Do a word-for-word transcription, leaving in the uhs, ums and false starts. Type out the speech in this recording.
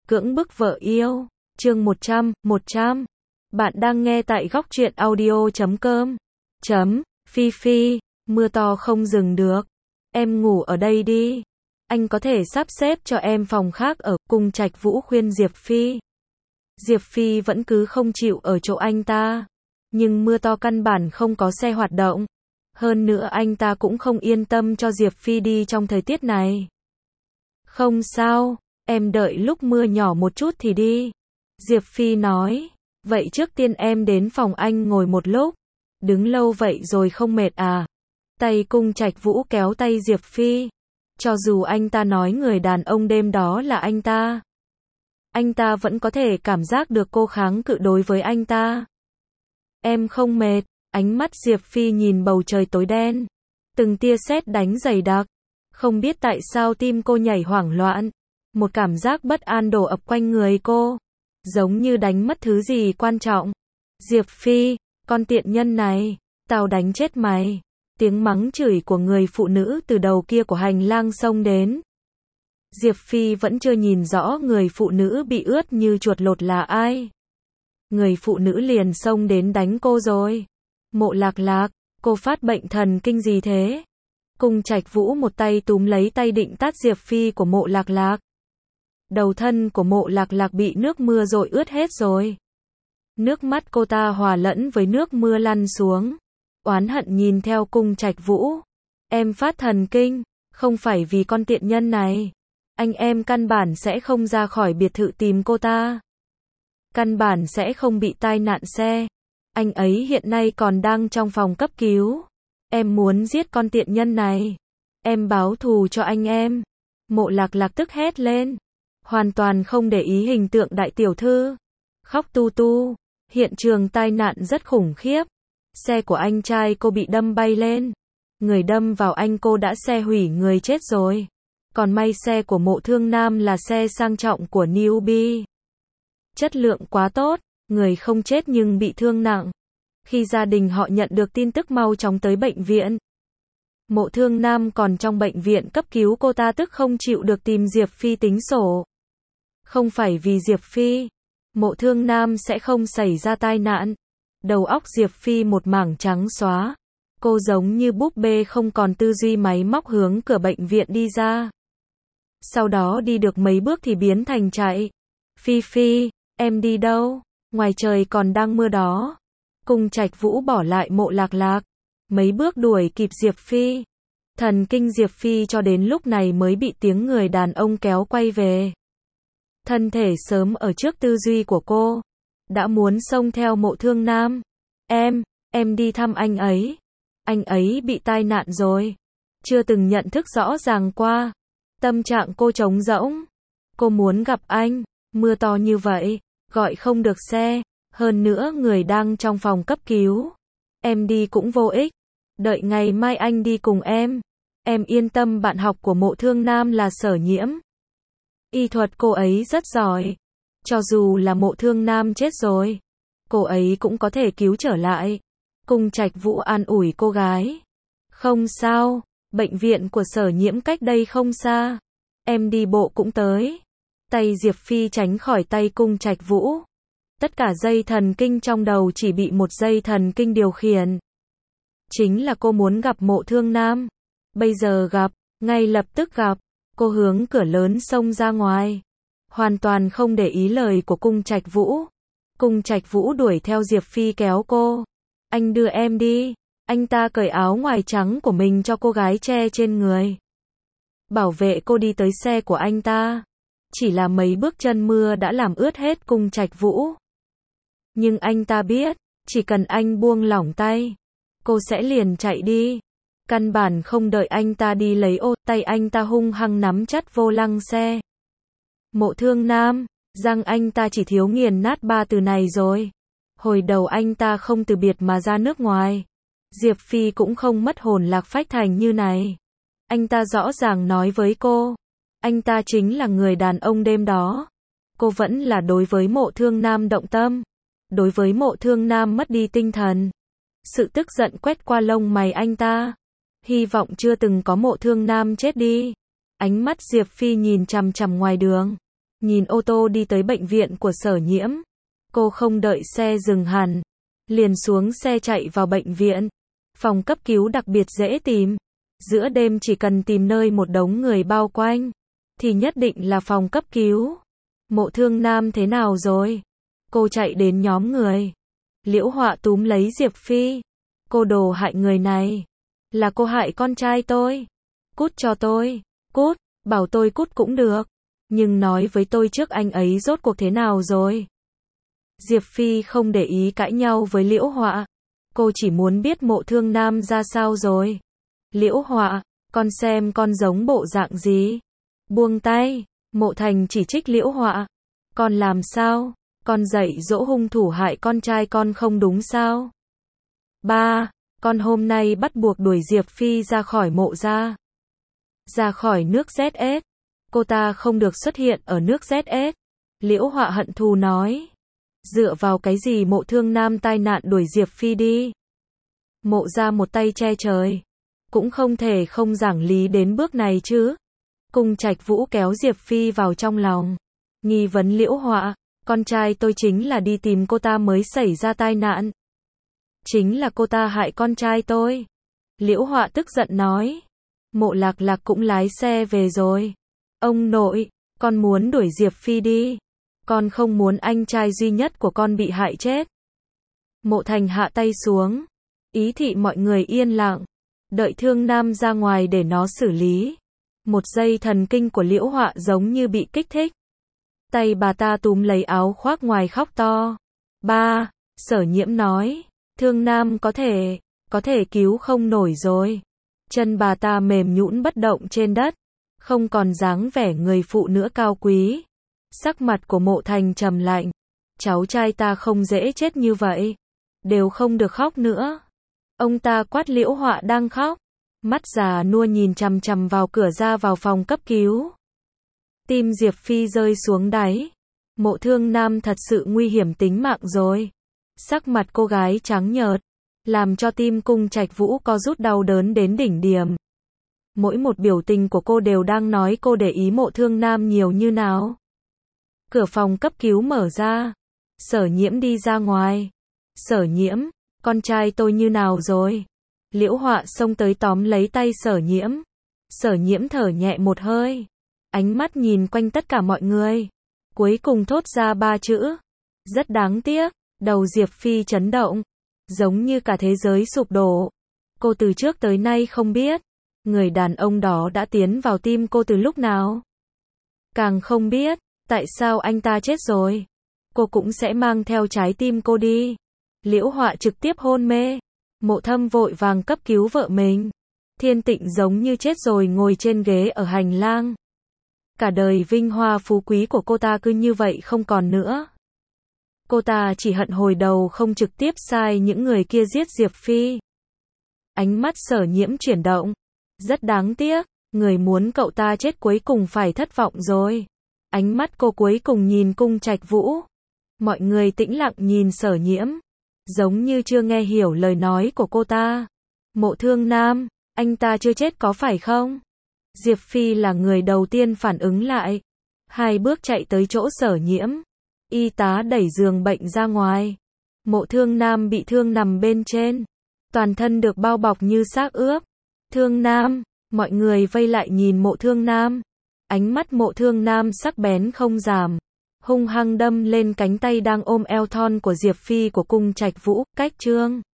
Cưỡng bức vợ yêu, chương một trăm, một trăm. Bạn đang nghe tại góc truyện audio chấm com. Chấm, Phi Phi, mưa to không dừng được. Em ngủ ở đây đi. Anh có thể sắp xếp cho em phòng khác ở, Cung Trạch Vũ khuyên Diệp Phi. Diệp Phi vẫn cứ không chịu ở chỗ anh ta. Nhưng mưa to căn bản không có xe hoạt động. Hơn nữa anh ta cũng không yên tâm cho Diệp Phi đi trong thời tiết này. Không sao, em đợi lúc mưa nhỏ một chút thì đi. Diệp Phi nói, vậy trước tiên em đến phòng anh ngồi một lúc. Đứng lâu vậy rồi không mệt à? Tay Cung Trạch Vũ kéo tay Diệp Phi. Cho dù anh ta nói người đàn ông đêm đó là anh ta, anh ta vẫn có thể cảm giác được cô kháng cự đối với anh ta. Em không mệt. Ánh mắt Diệp Phi nhìn bầu trời tối đen. Từng tia sét đánh dày đặc. Không biết tại sao tim cô nhảy hoảng loạn. Một cảm giác bất an đổ ập quanh người cô. Giống như đánh mất thứ gì quan trọng. Diệp Phi, con tiện nhân này, tao đánh chết mày. Tiếng mắng chửi của người phụ nữ từ đầu kia của hành lang xông đến. Diệp Phi vẫn chưa nhìn rõ người phụ nữ bị ướt như chuột lột là ai. Người phụ nữ liền xông đến đánh cô rồi. Mộ Lạc Lạc, cô phát bệnh thần kinh gì thế? Cung Trạch Vũ một tay túm lấy tay định tát Diệp Phi của Mộ Lạc Lạc. Đầu thân của Mộ Lạc Lạc bị nước mưa dội ướt hết rồi. Nước mắt cô ta hòa lẫn với nước mưa lăn xuống. Oán hận nhìn theo Cung Trạch Vũ. Em phát thần kinh, không phải vì con tiện nhân này. Anh em căn bản sẽ không ra khỏi biệt thự tìm cô ta. Căn bản sẽ không bị tai nạn xe. Anh ấy hiện nay còn đang trong phòng cấp cứu. Em muốn giết con tiện nhân này. Em báo thù cho anh em. Mộ Lạc Lạc tức hét lên. Hoàn toàn không để ý hình tượng đại tiểu thư. Khóc tu tu. Hiện trường tai nạn rất khủng khiếp. Xe của anh trai cô bị đâm bay lên. Người đâm vào anh cô đã xe hủy người chết rồi. Còn may xe của Mộ Thương Nam là xe sang trọng của Newbie. Chất lượng quá tốt. Người không chết nhưng bị thương nặng. Khi gia đình họ nhận được tin tức mau chóng tới bệnh viện. Mộ Thương Nam còn trong bệnh viện cấp cứu cô ta tức không chịu được tìm Diệp Phi tính sổ. Không phải vì Diệp Phi, Mộ Thương Nam sẽ không xảy ra tai nạn. Đầu óc Diệp Phi một mảng trắng xóa. Cô giống như búp bê không còn tư duy máy móc hướng cửa bệnh viện đi ra. Sau đó đi được mấy bước thì biến thành chạy. Phi Phi, em đi đâu? Ngoài trời còn đang mưa đó. Cung Trạch Vũ bỏ lại Mộ Lạc Lạc. Mấy bước đuổi kịp Diệp Phi. Thần kinh Diệp Phi cho đến lúc này mới bị tiếng người đàn ông kéo quay về. Thân thể sớm ở trước tư duy của cô. Đã muốn xông theo Mộ Thương Nam. Em, em đi thăm anh ấy. Anh ấy bị tai nạn rồi. Chưa từng nhận thức rõ ràng qua. Tâm trạng cô trống rỗng. Cô muốn gặp anh. Mưa to như vậy. Gọi không được xe. Hơn nữa người đang trong phòng cấp cứu. Em đi cũng vô ích. Đợi ngày mai anh đi cùng em. Em yên tâm bạn học của Mộ Thương Nam là Sở Nhiễm. Y thuật cô ấy rất giỏi. Cho dù là Mộ Thương Nam chết rồi, cô ấy cũng có thể cứu trở lại. Cung Trạch Vũ an ủi cô gái. Không sao, bệnh viện của Sở Nhiễm cách đây không xa. Em đi bộ cũng tới. Tay Diệp Phi tránh khỏi tay Cung Trạch Vũ. Tất cả dây thần kinh trong đầu chỉ bị một dây thần kinh điều khiển. Chính là cô muốn gặp Mộ Thương Nam. Bây giờ gặp, ngay lập tức gặp. Cô hướng cửa lớn xông ra ngoài. Hoàn toàn không để ý lời của Cung Trạch Vũ. Cung Trạch Vũ đuổi theo Diệp Phi kéo cô. Anh đưa em đi. Anh ta cởi áo ngoài trắng của mình cho cô gái che trên người. Bảo vệ cô đi tới xe của anh ta. Chỉ là mấy bước chân mưa đã làm ướt hết Cung Trạch Vũ. Nhưng anh ta biết, chỉ cần anh buông lỏng tay, cô sẽ liền chạy đi. Căn bản không đợi anh ta đi lấy ô, tay anh ta hung hăng nắm chặt vô lăng xe. Mộ Thương Nam, răng anh ta chỉ thiếu nghiền nát ba từ này rồi. Hồi đầu anh ta không từ biệt mà ra nước ngoài. Diệp Phi cũng không mất hồn lạc phách thành như này. Anh ta rõ ràng nói với cô. Anh ta chính là người đàn ông đêm đó. Cô vẫn là đối với Mộ Thương Nam động tâm. Đối với Mộ Thương Nam mất đi tinh thần. Sự tức giận quét qua lông mày anh ta. Hy vọng chưa từng có Mộ Thương Nam chết đi. Ánh mắt Diệp Phi nhìn chằm chằm ngoài đường. nhìn ô tô đi tới bệnh viện của Sở Nhiễm. Cô không đợi xe dừng hẳn, liền xuống xe chạy vào bệnh viện. Phòng cấp cứu đặc biệt dễ tìm. Giữa đêm chỉ cần tìm nơi một đống người bao quanh, thì nhất định là phòng cấp cứu. Mộ Thương Nam thế nào rồi? Cô chạy đến nhóm người. Liễu Họa túm lấy Diệp Phi. Cô đồ hại người này. Là cô hại con trai tôi. Cút cho tôi. Cút, bảo tôi cút cũng được. Nhưng nói với tôi trước anh ấy rốt cuộc thế nào rồi? Diệp Phi không để ý cãi nhau với Liễu Họa. Cô chỉ muốn biết Mộ Thương Nam ra sao rồi. Liễu Họa, con xem con giống bộ dạng gì? Buông tay. Mộ Thành chỉ trích Liễu Họa. Con làm sao? Con dạy dỗ hung thủ hại con trai con không đúng sao? Ba, con hôm nay bắt buộc đuổi Diệp Phi ra khỏi mộ gia. Ra khỏi nước Z S. Cô ta không được xuất hiện ở nước Z S. Liễu Họa hận thù nói. Dựa vào cái gì Mộ Thương Nam tai nạn đuổi Diệp Phi đi? Mộ gia một tay che trời. Cũng không thể không giảng lý đến bước này chứ. Cung Trạch Vũ kéo Diệp Phi vào trong lòng. Nghi vấn Liễu Họa. Con trai tôi chính là đi tìm cô ta mới xảy ra tai nạn. Chính là cô ta hại con trai tôi. Liễu Họa tức giận nói. Mộ Lạc Lạc cũng lái xe về rồi. Ông nội, con muốn đuổi Diệp Phi đi. Con không muốn anh trai duy nhất của con bị hại chết. Mộ Thành hạ tay xuống. Ý thị mọi người yên lặng. Đợi Thương Nam ra ngoài để nó xử lý. Một dây thần kinh của Liễu Họa giống như bị kích thích. Tay bà ta túm lấy áo khoác ngoài khóc to. Ba, Sở Nhiễm nói. Thương Nam có thể, có thể cứu không nổi rồi. Chân bà ta mềm nhũn bất động trên đất. Không còn dáng vẻ người phụ nữ cao quý. Sắc mặt của Mộ Thành trầm lạnh. Cháu trai ta không dễ chết như vậy. Đều không được khóc nữa. Ông ta quát Liễu Họa đang khóc. Mắt già nua nhìn chằm chằm vào cửa ra vào phòng cấp cứu. Tim Diệp Phi rơi xuống đáy. Mộ Thương Nam thật sự nguy hiểm tính mạng rồi. Sắc mặt cô gái trắng nhợt, làm cho tim Cung Trạch Vũ có rút đau đớn đến đỉnh điểm. Mỗi một biểu tình của cô đều đang nói cô để ý Mộ Thương Nam nhiều như nào. Cửa phòng cấp cứu mở ra. Sở Nhiễm đi ra ngoài. Sở Nhiễm, con trai tôi như nào rồi? Liễu Họa xông tới tóm lấy tay Sở Nhiễm. Sở Nhiễm thở nhẹ một hơi. Ánh mắt nhìn quanh tất cả mọi người. Cuối cùng thốt ra ba chữ. Rất đáng tiếc. Đầu Diệp Phi chấn động. Giống như cả thế giới sụp đổ. Cô từ trước tới nay không biết. Người đàn ông đó đã tiến vào tim cô từ lúc nào. Càng không biết. Tại sao anh ta chết rồi. Cô cũng sẽ mang theo trái tim cô đi. Liễu Họa trực tiếp hôn mê. Mộ Thâm vội vàng cấp cứu vợ mình. Thiên Tịnh giống như chết rồi ngồi trên ghế ở hành lang. Cả đời vinh hoa phú quý của cô ta cứ như vậy không còn nữa. Cô ta chỉ hận hồi đầu không trực tiếp sai những người kia giết Diệp Phi. Ánh mắt Sở Nhiễm chuyển động. Rất đáng tiếc, người muốn cậu ta chết cuối cùng phải thất vọng rồi. Ánh mắt cô cuối cùng nhìn Cung Trạch Vũ. Mọi người tĩnh lặng nhìn Sở Nhiễm. Giống như chưa nghe hiểu lời nói của cô ta. Mộ Thương Nam, anh ta chưa chết có phải không? Diệp Phi là người đầu tiên phản ứng lại. Hai bước chạy tới chỗ Sở Nhiễm. Y tá đẩy giường bệnh ra ngoài. Mộ Thương Nam bị thương nằm bên trên. Toàn thân được bao bọc như xác ướp. Thương Nam, mọi người vây lại nhìn Mộ Thương Nam. Ánh mắt Mộ Thương Nam sắc bén không giảm. Hung hăng đâm lên cánh tay đang ôm eo thon của Diệp Phi của Cung Trạch Vũ, cách trương.